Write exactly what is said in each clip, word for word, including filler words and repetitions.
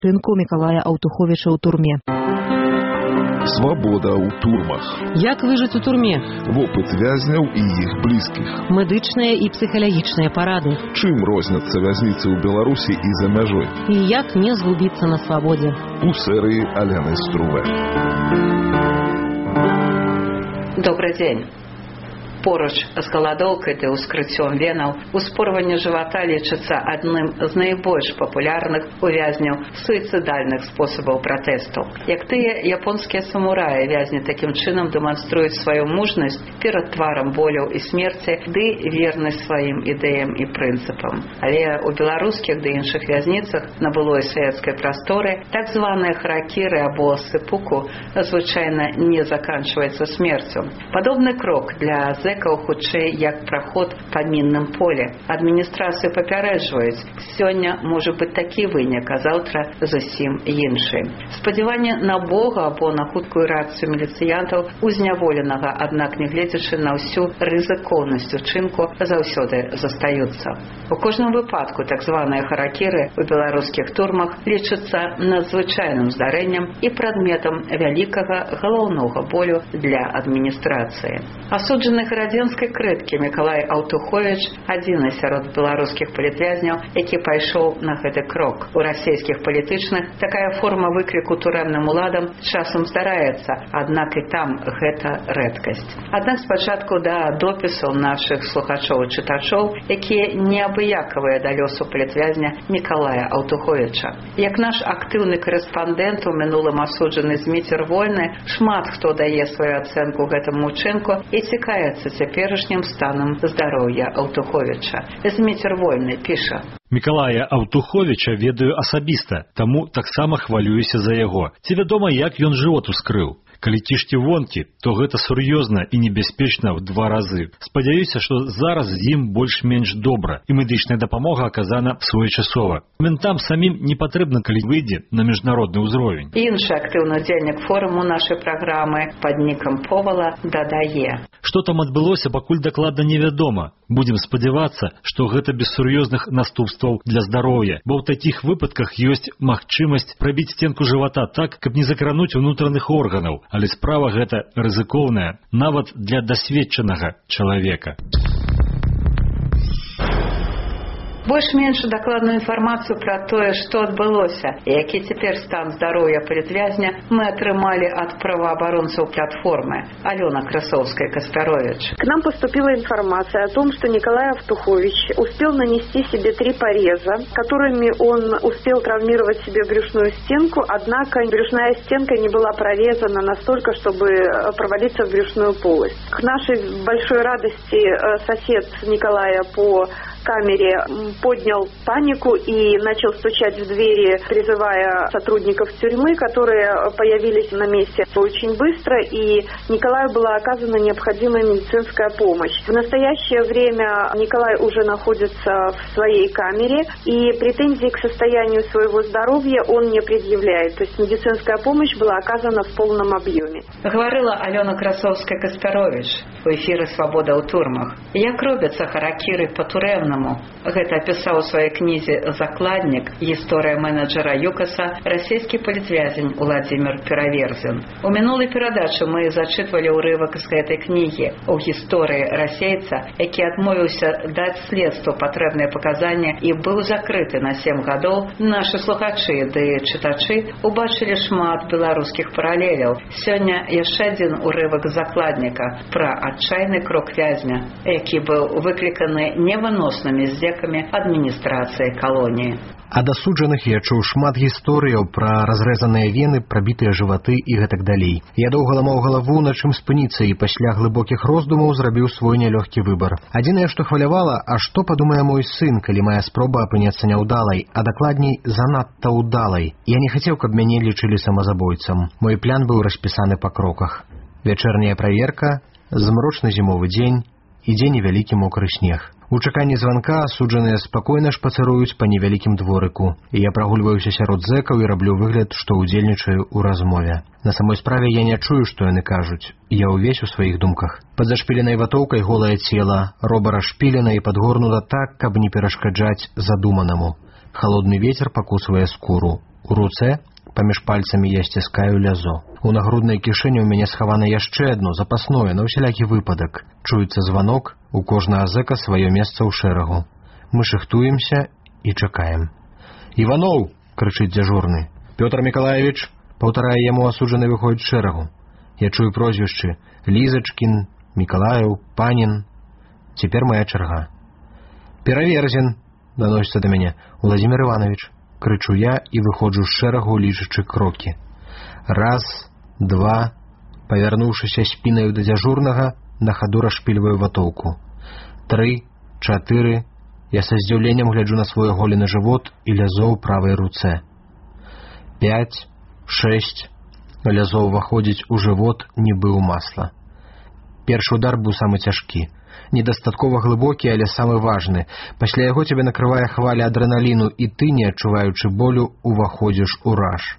Сынку Миколая Аўтуховіча ў турме. Свабода ў турмах. Як выжыць у турме? Вопыт вязняў і іх блізкіх. Медычныя і псіхалагічныя парады. Чым розняцца вязніцы ў Беларусі і за мяжой? І як не згубіцца на свабодзе? У серыі Аляны Струве. Добрый день. Поруч з галадоўкай ды ўскрыццём венаў успорванне жывата лічыцца адным з найбольш папулярных у вязняў суіцыдальных спосабаў пратэсту. Як тыя японскія самураі, вязні такім чынам дэманструюць сваю мужнасць перад тварам боляў і смерці ды вернасць сваім ідэям і прынцыпам. Але у беларускіх ды іншых вязніцах на былой савецкай прасторы так званыя харакіры або сэпуку звычайна не заканчваецца смерцю. Падобны крок для хутчэй як праход па мінным поле. Адміністрацыю папярэджваюць, сёння можа быць такі вынік, а заўтра зусім іншы. Спадзяванне на Бога або на хуткую рэакцыю міліцыянтаў узняволенага, аднак нягледзячы на ўсю рызыкоўнасць учынку, заўсёды застаюцца. У кожным выпадку так званыя харакіры у беларускіх турмах лічацца надзвычайным здарэннем і прадметам вялікага галаўнога болю для адміністрацыі. Асуджаны радзенскай крыткі Миколай Аўтуховіч адзіны сярод беларускіх палітвязняў, які пайшоў на гэты крок. У расійскіх палітычных такая форма выкрыку турэмным уладам часам здараецца, аднак і там гэта рэдкасць. Аднак спачатку да допісаў нашых слухачоў і чытачоў, якія неабыякавыя да лёсу палітвязня Миколая Аўтуховіча. Як наш актыўны корэспандэнт у мінулым асуджаны Зміцер Вольны, шмат хто дае сваю ацэнку гэтаму ўчынку і цікавіцца цяперашнім станам здароўя Аўтуховіча. Зміцер Вольны піша: Миколая Аўтуховіча ведаю асабіста, таму таксама хвалююся за яго. Ці вядома, як ён жывот ускрыў? Калі цішці вонкі, то гэта сур'ёзна і небяспечна ў два разы. Спадзяюся, што зараз з ім больш-менш добра і медычная дапамога аказана своечасова. Ментам самім не патрэбна, калі выйдзе на міжнародны ўзровень. Іншы актыўны удзельнік форуму нашай праграмы пад нікам Повала дадае: Што там адбылося, пакуль дакладна невядома. Будзем спадзявацца, што гэта без сур'ёзных наступстваў для здароўя, бо ў такіх выпадках ёсць магчымасць прабіць стенку жывата так, каб не закрануць унутраных органаў, але справа гэта рызыкоўная, нават для дасведчанага чалавека. Больш-менш дакладную інфармацыю пра тое, што адбылося і які цяпер стан здароўя палітвязня, мы атрымалі ад праваабаронцаў платформы. Алена Красовская-Каспярович. К нам поступила информация о том, что Николай Аўтухович успел нанести себе три пореза, которыми он успел травмировать себе брюшную стенку, однако брюшная стенка не была прорезана настолько, чтобы провалиться в брюшную полость. К нашей большой радости сосед Николая по камере поднял панику и начал стучать в двери, призывая сотрудников тюрьмы, которые появились на месте очень быстро, и Николаю была оказана необходимая медицинская помощь. В настоящее время Николай уже находится в своей камере, и претензий к состоянию своего здоровья он не предъявляет. То есть медицинская помощь была оказана в полном объеме. Говорила Алена Красовская-Каспярович у эфіры «Свабода ў турмах». Як робяцца харакіры па-турэмнаму? Гэта апісаў у сваёй кнізе «Закладнік. Гісторыя менеджера ЮКАСа» расійскі палітвязень Уладзімір Пераверзін. У мінулай перадачы мы зачытвалі ўрывак з гэтай кнігі у гісторыі расейца, які адмовіўся даць следству патрэбныя паказанні і быў закрыты на сем гадоў. Нашы слухачы ды чытачы убачылі шмат беларускіх паралеляў. Сёння яшчэ адзін урывак з «Закладніка» пра адчайны крок вязня, які быў выкліканы невыноснымі здзекамі адміністрацыі калоніі. Ад асуджаных я чуў шмат гісторыяў пра разрэзаныя вены, прабітыя жываты і гэтак далей. Я доўга ламаў галаву, на чым спыніцца, і пасля глыбокіх роздумаў зрабіў свой нялёгкі выбар. Адзінае, што хвалявала, а што падумае мой сын, калі мая спроба апынецца няўдалай, а дакладней занадта ўдалай. Я не хацеў, каб мяне лічылі самазабойцам. Мой план быў распісаны па кроках. Вячэрняя праверка, змрочны зімовы дзень, ідзе невялікі мокры снег. У чаканні званка асуджаныя спакойна шпацыруюць па невялікім дворыку, і я прагульваюся сярод зэкаў і раблю выгляд, што ўдзельнічаю ў размове. На самой справе я не чую, што яны кажуць. Я ўвесь у сваіх думках. Пад зашпіленай ватоўкай голае цела, роба расшпілена і падгорнута так, каб не перашкаджаць задуманаму. Холодный ветер покусывая скуру. У руцэ паміж пальцамі я сціскаю лязо. У нагруднай кішэні ў мяне схавана яшчэ адно запасное на ўсялякі выпадак. Чуецца званок, у кожнага зэка сваё месца ў шэрагу. Мы шыхтуемся і чакаем. «Иванов!» — крычыць дзяжурны. «Пётр Миколаевич!» — паўтарае яму асуджаны выходзіць шэрагу. Я чую прозвішчы Лізачкін, Мікалаеў, Панін. Цяпер моя чарга. «Пераверзін!» — даносіцца да мяне. «Владимир Иванович!» — крычу я і выходжу з шэрагу, лічачы крокі. Раз, два, павярнуўшыся спінаю да дзяжурнага, на хаду расшпільваю ватоўку. Тры, чатыры, я са здзіўленнем гляджу на свой оголены жывот і лязо ў правай руцэ. Пяць, шэсць, лязо ўваходзіць у жывот, нібы ў масла. Першы удар быў самы цяжкі. Недастаткова глыбокі, але самы важны. Пасля яго цябе накрывае хваля адрэналіну, і ты, не адчуваючы болю, уваходзіш у раж.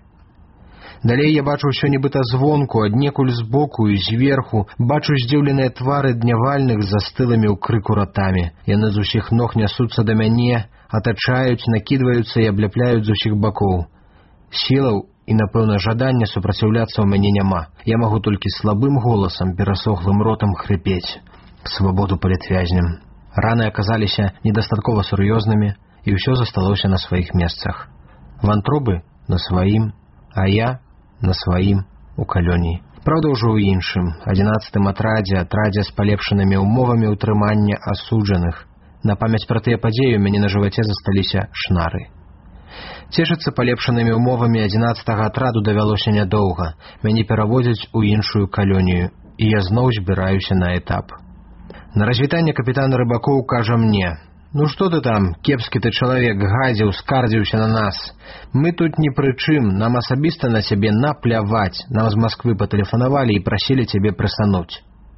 Далей я бачу ўсё нібыта звонку, аднекуль збоку і зверху, бачу здзіўленыя твары днявальных з застылымі ў крыку ратамі. Яны з усіх ног нясуцца да мяне, атачаюць, накідваюцца і абляпляюць з усіх бакоў. Сілаў і, напэўна, жадання супраціўляцца ў мяне няма. Я магу толькі слабым голасам, перасохлым ротам хрыпець. Свабоду палітвязням. Раны аказаліся недастаткова сур'ёзнымі, і ўсё засталося на сваіх месцах. Вантробы на сваім, а я на сваім у калоніі. Праўда, ўжо ў іншым, адзінаццатым атрадзе, атрадзе з палепшанымі ўмовамі ўтрымання асуджаных. На памяць пра тыя падзеі ў мяне на жываце засталіся шнары. Цешыцца палепшанымі ўмовамі адзінаццатага атраду давялося нядоўга. Мяне пераводзяць у іншую калонію, і я зноў збіраюся на этап. На развітанне капітан Рыбакоў кажа мне: «Ну што ты там, кепскі ты чалавек, гадзіў, скардзіўся на нас. Мы тут ні пры чым, нам асабіста на цябе напляваць. Нам з Масквы патэлефанавалі і прасілі цябе прысануць».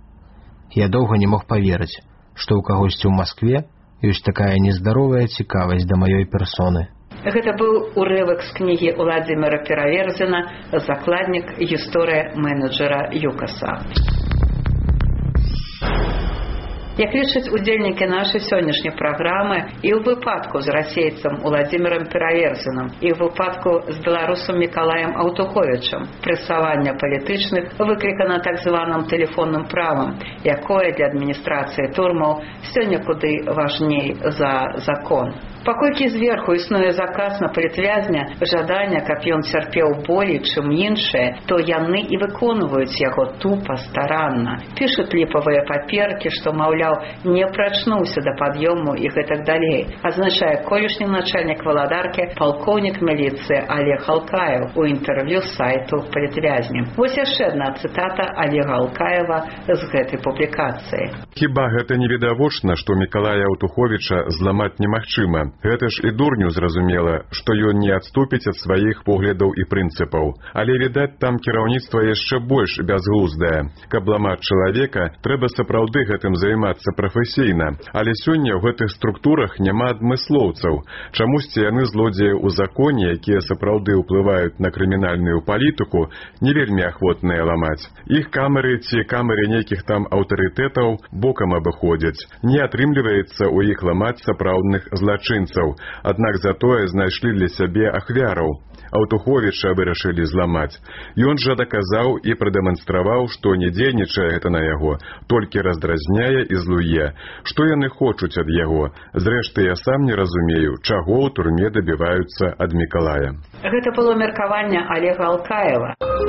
Я доўга не мог паверыць, што ў кагосьці ў Маскве ёсць такая нездаровая цікавасць да маёй персоны. Гэта быў урывак з кнігі Владимира Пераверзіна «Закладнік. Гісторыя менеджера ЮКАСа». Як лічаць удзельнікі нашай сённяшняй праграмы, і ў выпадку з расейцам Владимиром Пераверзінам, і ў выпадку з беларусам Мікалаем Аўтуховічам прэсаванне палітычных выклікана так званым тэлефонным правам, якое для адміністрацыі турмаў сёння куды важней за закон. Паколькі зверху існуе заказ на палітвязня, жадання, каб ён цярпеў болей, чым іншае, то яны і выконваюць яго тупа, старанна. Пішуць ліпавыя паперкі, што, маўляў, не прачнуўся да пад'ёму і гэтак далей. Азначае колішні начальнік валадаркі палкоўнік міліцыі Олег Алкаев у інтэрв'ю сайту «Палітвязні». Вось яшчэ адна цытата Олега Алкаева з гэтай публікацыі. Хіба гэта не відавочна, што Мікалая Аўтуховіча зламаць немагчыма? Гэта ж і дурню зразумела, што ён не адступіць ад сваіх поглядаў і прынцыпаў. Але, відаць, там кіраўніцтва яшчэ больш бязглуздае. Каб ламаць чалавека, трэба сапраўды гэтым займацца прафесійна. Але сёння ў гэтых структурах няма адмыслоўцаў. Чамусьці яны злодзеі ў законе, якія сапраўды ўплываюць на крымінальную палітыку, не вельмі ахвотныя ламаць. Іх камеры ці камеры нейкіх там аўтарытэтаў бокам абыходзяць. Не атрымліваецца ў іх ламаць сапраўдных злачынцаў. Аднак затое знайшлі для сябе ахвяраў. Аўтуховіча вырашылі зламаць. Ён жа даказаў і прадэманстраваў, што не дзейнічае гэта на яго, толькі раздразняе і злуе. Што яны хочуць ад яго? Зрэшты, я сам не разумею, чаго ў турме дабіваюцца ад Мікалая. Гэта было меркаванне Олега Алкаева.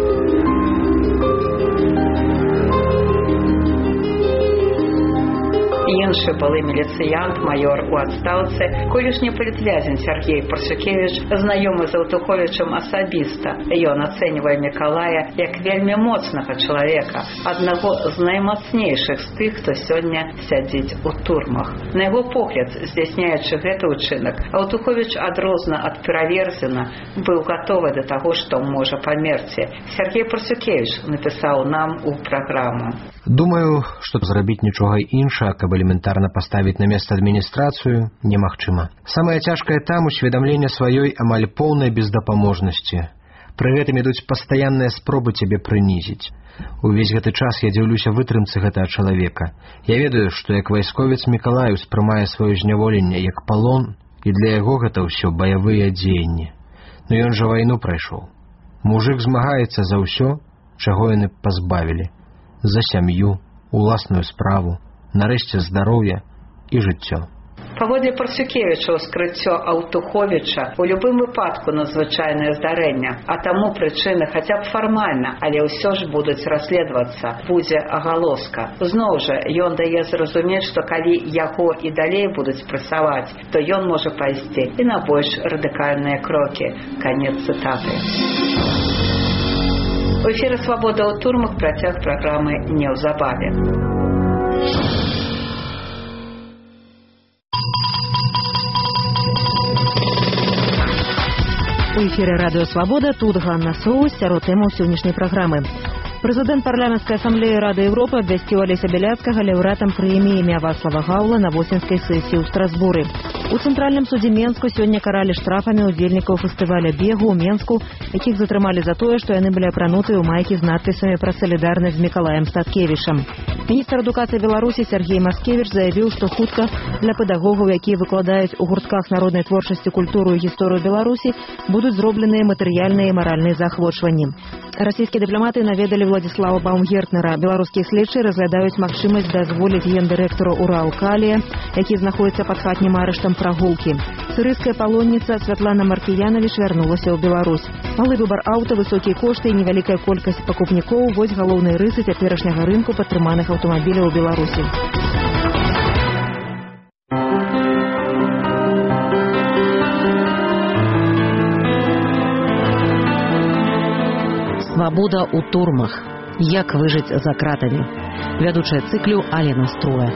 Іншы былы міліцыянт, майор у адстаўцы, колішні палітвязень Сергей Парсюкевіч, знаёмы з Аўтуховічам асабіста. Ён ацэньвае Мікалая як вельмі моцнага чалавека, аднаго з наймацнейшых з тых, хто сёння сядзіць у турмах. На яго погляд, здзяйсняючы гэты ўчынак, Аўтуховіч адрозна ад Пераверзіна быў гатовы да таго, што можа памерці. Сергей Парсюкевіч напісаў нам у праграму. Думаю, што зрабіць нічога іншага, каб элементарна паставіць на месца адміністрацыю, немагчыма. Самае цяжкае там усведамленне сваёй амаль поўнай бездапаможнасці. Пры гэтым ідуць пастаянныя спробы цябе прынізіць. Увесь гэты час я дзіўлюся вытрымцы гэтага чалавека. Я ведаю, што як вайсковец Мікалай успрымае сваё зняволенне як палон, і для яго гэта ўсё баявыя дзеянні. Но ён жа вайну прайшоў. Мужик змагаецца за ўсё, чаго яны пазбавілі. За сям'ю, уласную справу, нарэшце здароўя і жыццё. Паводле Парсюкевіча, скрыццё Аўтуховіча у любым выпадку надзвычайнае здарэнне, а таму прычыны хаця б фармальна, але ўсё ж будуць расследавацца, будзе агалоска. Зноў жа, ён дае зразумець, што калі яго і далей будуць прэсаваць, то ён можа пайсці і на больш радыкальныя крокі. Канец цытаты. У эфіры «Свабода ў турмах», працяг праграмы неўзабаве. У эфіры радыё «Свабода», тут Ганна Соус, сярод тэмаў сённяшняй праграмы. Прэзідэнт парламенцкай асамблеі Рады Еўропы абвясціў Алеся Бяляцкага лаўрэатам прэміі імя Вацлава Гаўла на восеньскай сесіі ў Страсбуры. У цэнтральным судзе Менску сёння каралі штрафамі удзельнікаў фестываля бегу ў Менску, якіх затрымалі за тое, што яны былі апранутыя ў майкі з надпісамі пра салідарнасць з Мікалаем Статкевічам. Міністр адукацыі Беларусі Сергей Маскевіч заявіў, што хутка для педагогаў, якія выкладаюць у гуртках народнай творчасці, культуру і гісторыю Беларусі, будуць зробленыя матэрыяльныя і маральныя заахвочванні. Расійскія дыпламаты наведалі Владзіслава Баумгертнера. Беларускія следчыя разглядаюць магчымасць дазволіць гендырэктару Уралкалія, які знаходзіцца пад хатнім арыштам, прагулкі. Сырыйская палонніца Святлана Маркіянавіч вярнулася ў Беларусь. Малы выбар аўта, высокія кошты і невялікая колькасць пакупнікоў – вось галоўныя рысы цяперашняга рынку падтрыманых аўтамабіляў у Беларусі. Свабода ў турмах. Як выжыць за кратамі. Вядучая цыклю Алена Струа.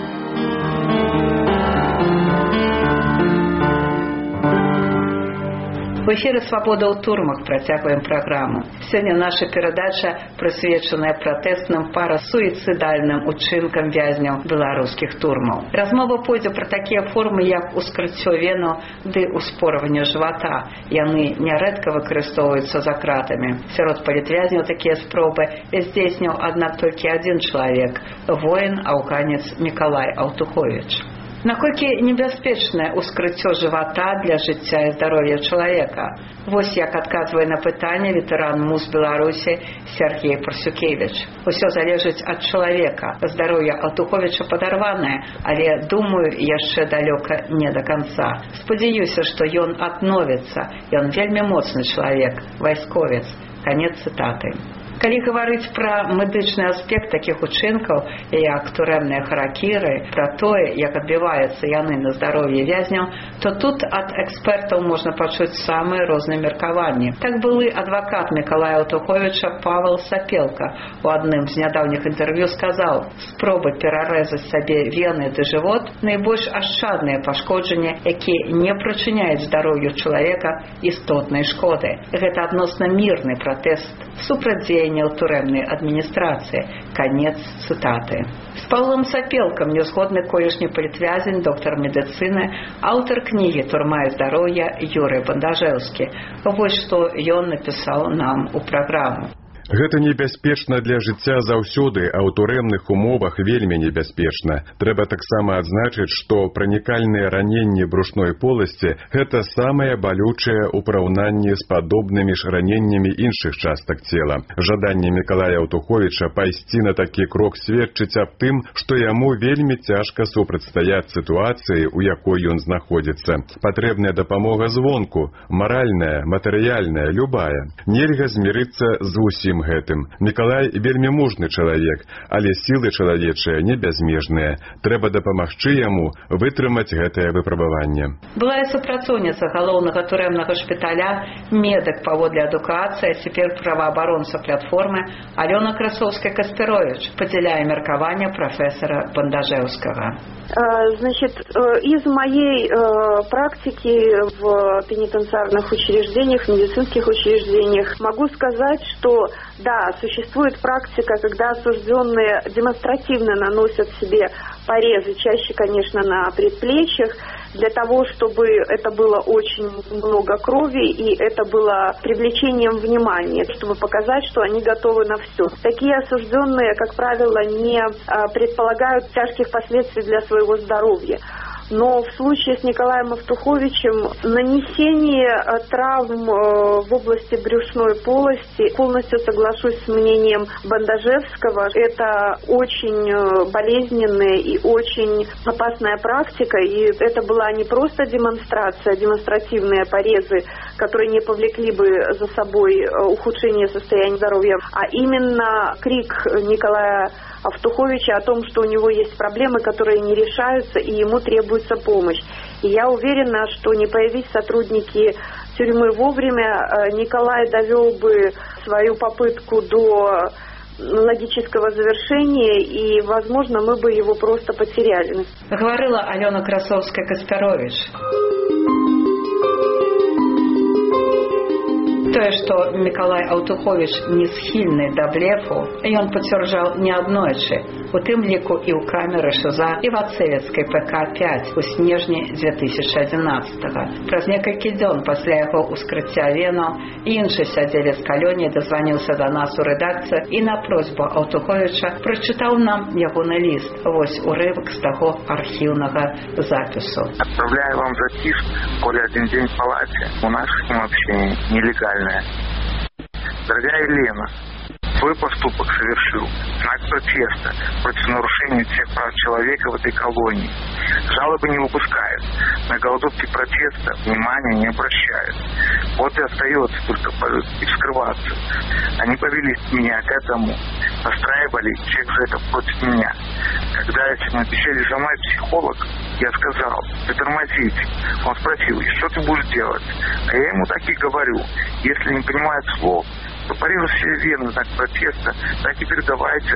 В эфіры «Свабода ў турмах» працягваем праграму. Сёння наша перадача прысвечаная пратэсным парасуіцыдальным учынкам вязняў беларускіх турмаў. Размова пойдзе пра такія формы, як ускрыццё венаў ды успорванне жывата. Яны нярэдка выкарыстоўваюцца за кратамі. Сярод палітвязняў такія спробы здзейсніў, аднак, толькі адзін чалавек – воін, аўканец Мікалай Аўтуховіч. Наколькі небяспечнае ускрыццё жывата для жыцця і здароўя чалавека? Вось як адказвае на пытанне ветэран МУЗ Беларусі Сергей Парсюкевіч. Усё залежыць ад чалавека. Здароўе Аўтуховіча падарванае, але, думаю, яшчэ далёка не да канца. Спадзяюся, што ён адновіцца. Ён вельмі моцны чалавек, вайсковец. Канец цытаты. Калі гаварыць пра медычны аспект такіх учынкаў, як турэмныя харакіры, пра тое, як адбіваюцца яны на здароўе вязняў, то тут ад экспертаў можна пачуць самыя розныя меркаванні. Так былы адвакат Мікалая Аўтуховіча Павел Сапелка у адным з нядаўніх інтэрв'ю сказаў: спробы перарэзаць сабе вены ды жывот – найбольш ашчадныя пашкоджанні, якія не прычыняюць здароўю чалавека істотнай шкоды. Гэта адносна мірны пратэст супрацьдзеяння ў турэмнай адміністрацыі. Канец цытаты. З Павлом Сапелкам нязгодны колішні палітвязень, доктар медыцыны, аўтар кнігі «Турма і здароўе» Юрый Бандажэўскі. Вось што ён напісаў нам у праграму. Гэта небяспечна для жыцця заўсёды, а ў турэмных умовах вельмі небяспечна. Трэба таксама адзначыць, што пранікальныя раненні брушной поласці – гэта самае балючае ў параўнанні з падобнымі ж раненнямі іншых частак цела. Жаданне Мікалая Аўтуховіча пайсці на такі крок сведчыць аб тым, што яму вельмі цяжка супрацьстаяць сітуацыі, у якой ён знаходзіцца. Патрэбная дапамога звонку, маральная, матэрыяльная, любая. Нельга змірыцца з усім гэтым. Мікалай вельмі мужны чалавек, але сілы чалавечыя не бязмежныя. Трэба дапамагчы яму вытрымаць гэтае выпрабаванне. Былая супрацоўніца галоўнага турэмнага шпіталя, медык паводле адукацыі, цяпер праваабаронца платформы Алёна Красовская-Каспіровіч падзяляе меркаванне прафесара Бандажэўскага. Значит, из моей практики в пенитенциарных учреждениях, в медицинских учреждениях могу сказать, что да, существует практика, когда осужденные демонстративно наносят себе порезы, чаще, конечно, на предплечьях, для того, чтобы это было очень много крови и это было привлечением внимания, чтобы показать, что они готовы на все. Такие осужденные, как правило, не предполагают тяжких последствий для своего здоровья. Но в случае с Николаем Автуховичем нанесение травм в области брюшной полости, полностью соглашусь с мнением Бандажевского, это очень болезненная и очень опасная практика, и это была не просто демонстрация, демонстративные порезы, которые не повлекли бы за собой ухудшение состояния здоровья, а именно крик Николая Автуховича о том, что у него есть проблемы, которые не решаются, и ему требуется помощь. И я уверена, что не появись сотрудники тюрьмы вовремя, Николай довел бы свою попытку до логического завершения, и, возможно, мы бы его просто потеряли. Говорила Алена Красовская-Каспярович. Тое, што Мікалай Аўтуховіч не схільны да блефу, ён пацвярджаў неаднойчы, у тым ліку і ў камеры ШЗА і в ацэвецкай ПК пяць у снежні дзве тысячы адзінаццатага. Праз некалькі дзён пасля яго ўскрыцця венаў іншы сядзелец калоніі дазваніўся да нас у рэдакцыю і на просьбу Аўтуховіча прачытаў нам ягоны ліст. Вось урывак з таго архіўнага запісу. Отправляю вам записку, коли один день в палате. У нас с ним общение нелегальное. Дорогая Елена, свой поступок совершил знак протеста против нарушения всех прав человека в этой колонии. Жалобы не выпускают, на голодовки протеста внимания не обращают. Вот и остается только скрываться. Они повели меня к этому, настраивали всех за это против меня. Когда этим обещали за мной психолог, я сказал: ты тормозите. Он спросил: и что ты будешь делать? А я ему так и говорю: если не понимают слов, то порежу все вены, знак протеста, так и передавайте.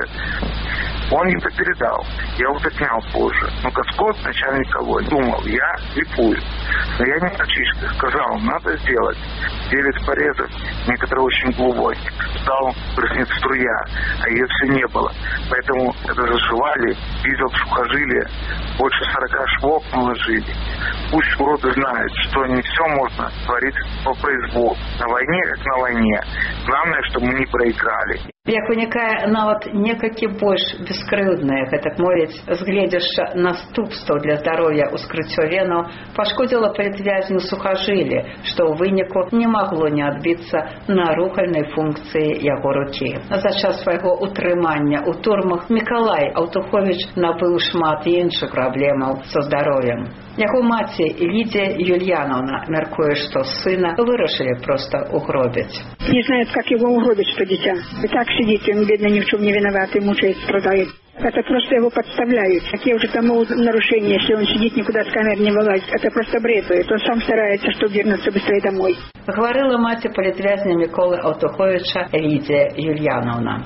Он не передал. Я уточнял позже. Но Каскот, начальник колонии, думал, я липую. Но я не мальчишка. Сказал, надо сделать. Девять порезов, некоторые очень глубокие. Стал брызнет струя, а ее все не было. Поэтому, когда зашивали, видел сухожилие, больше сорока швов наложили. Пусть уроды знают, что не все можно творить по произволу. На войне, как на войне. Главное, чтобы мы не проиграли. Як вынікае нават некалькі больш бескрыўднае, гэтак мовіць, згледзяшча наступстваў для здароўя ўскрыццё венаў пашкодзіла палітвязню сухажыллі, што ў выніку не магло не адбіцца на рухальнай функцыі яго рукі. За час свайго утрымання ў турмах Мікалай Аўтуховіч набыў шмат іншых праблемаў са здароўем. Яго маці Лидия Юльяновна мяркуе, што сына вырашылі проста угробіць. Не знает, как его угробить, что дитя. И так сидит, он, бедно, ни в чем не виноват, и мучает, страдает. Это просто его подставляют. Какие уже тому нарушения, если он сидит, никуда с камер не вылазит. Это просто бредует. Он сам старается, чтобы вернуться быстрее домой. Говорила маці палітвязня Міколы Аўтуховіча Лидия Юльяновна.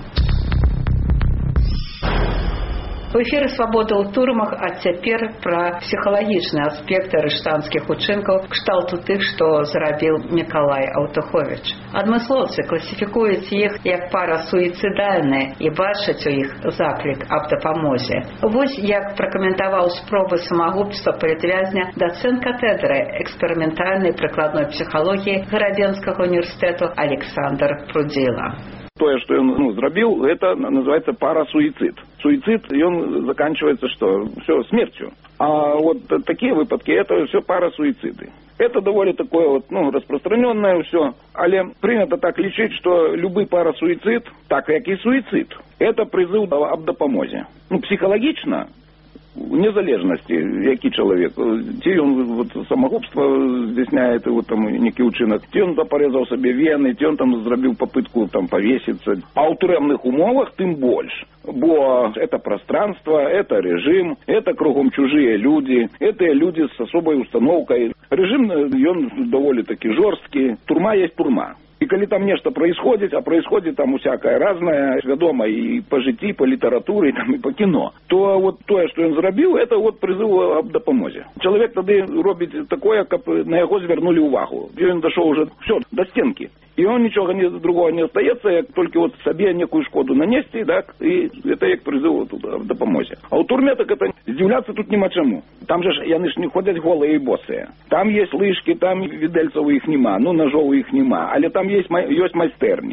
У эфіры «Свабода ў турмах», а цяпер пра псіхалагічныя аспекты арыштанцкіх учынкаў кшталту тых, што зрабіў Мікалай Аўтуховіч. Адмыслоўцы класіфікуюць іх як пара суіцыдальныя і бачаць у іх заклік аб дапамозе. Вось як пракаментаваў спробы самагубства палітвязня дацэнт катедры эксперыментальнай прыкладной псіхалогіі Гарадзенскага універсітэту Александр Прудзіла. То, что он ну, зрабіў, это называется парасуицид. Суицид, и он заканчивается что? Все, смертью. А вот такие выпадки, это все парасуициды. Это довольно такое вот, ну, распространенное все. Але принято так лечить, что любой парасуицид, так как и суицид, это призыв об дапамозе. Ну, психологично, вне залежності, який чоловік. Ті він вот, самогубство здійсняє, вот, там, некий учинок, ті він порезав собі вени, ті він там зробив попитку там, повеситься. А у тюремних умовах тим більше. Бо это пространство, это режим, это кругом чужие люди, это люди с особой установкой. Режим, он довольно-таки жесткий. Турма есть турма. И коли там нечто происходит, а происходит там всякое разное, вядома и по житті, по литературе, там, и по кино, то вот то, что он зробив, это вот призыв об допомозі. Человек тоді робить такое, как на його звернули увагу. И он дошел уже, все, до стенки. И он ничего не, другого не остается, як только вот себе некую шкоду нанести, так, и это як призыв вот, об допомозі. А у турме так это здивляться тут нема чому. Там же яны ж не ходять голые и босые. Там есть лыжки, там відельцев их нема, ну ножов их нема, але там есть, есть майстерні.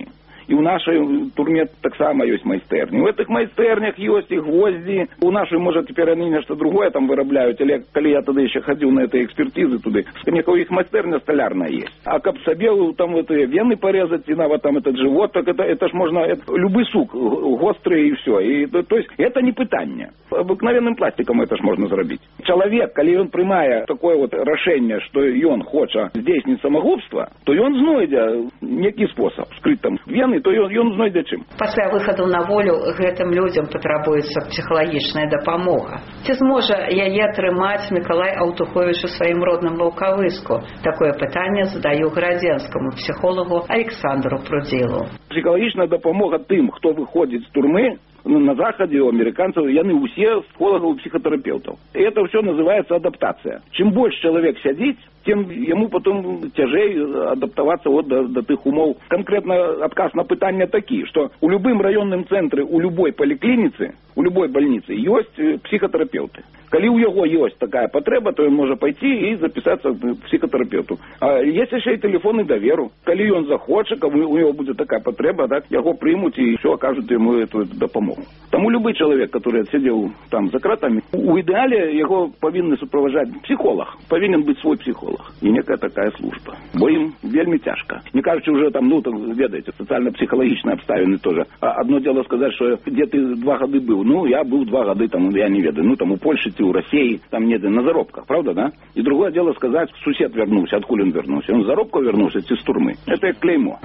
і ў нашай турме таксама ёсць майстэрні. У гэтых майстэрнях ёсць і гвоздзі. У нашай, можа, цяпер яны нешта другое там вырабляюць, але калі я тады яшчэ хадзіў на этой экспертизы туды, некая іх майстэрня сталярная есть. А каб сабе там эти вены порезать, и нават там этот живот, так это, это ж можно, это, любый сук, гострый и все. И, то, то есть это не пытание. Обыкновенным пластиком это ж можно зрабіць. Человек, калі он прымае такое вот рашэнне, что ён хоча здзейсніць самагубства, то ён знойдзе некі спосаб скрыць там вены, то ён, ён знойдзе чым. Пасля выхаду на волю гэтым людям патрабуецца псіхалагічная дапамога. Ці зможа яе атрымаць Миколай Алтухович у сваім родным Волковыску? Такое пытанне задаю градзенскаму психологу Александру Прудзілу. Псіхалагічная дапамога тым, хто выходзіць з турмы, на Заходе у американцев, яны усе психологов и психотерапевтов. И это все называется адаптация. Чем больше человек сядзіць, тем ему потом тяжей адаптоваться вот до, до тых умов. Конкретно отказ на пытание такие, что у любым районным центре, у любой поликлиницы, у любой больницы есть психотерапевты. Калі у яго ёсць такая патрэба, то ён можа пайти и записаться к психотерапевту. А есть яшчэ і телефоны даверу. Калі ён захоча, калі у него будет такая патрэба, так, яго прымуць и все окажут ему эту, эту дапамогу. Тому любой человек, который отсидел там за кратами, у идеале его повинны сопровождать психолог. Повинен быть свой психолог. И некая такая служба. Бо им вельми тяжко. Не кажучи уже там, ну, там, ведаете, социально-психологичные обставины тоже. А одно дело сказать, что где ты два года был. Ну, я был два года, там, я не ведаю. Ну, там, у Польши, у России, там, нет, на заробках, правда, да? И другое дело сказать, сусед вернулся, откуда он вернулся. Он с заробков вернулся, из турмы. Это клеймо.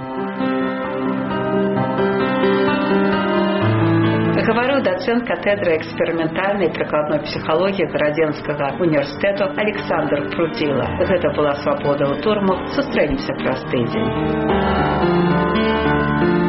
Говорю доцент кафедры экспериментальной и прикладной психологии Градзенскага университету Александр Прудзіла. Гэта была «Свабода ў турмах». Сустрэнемся праз тыдзень.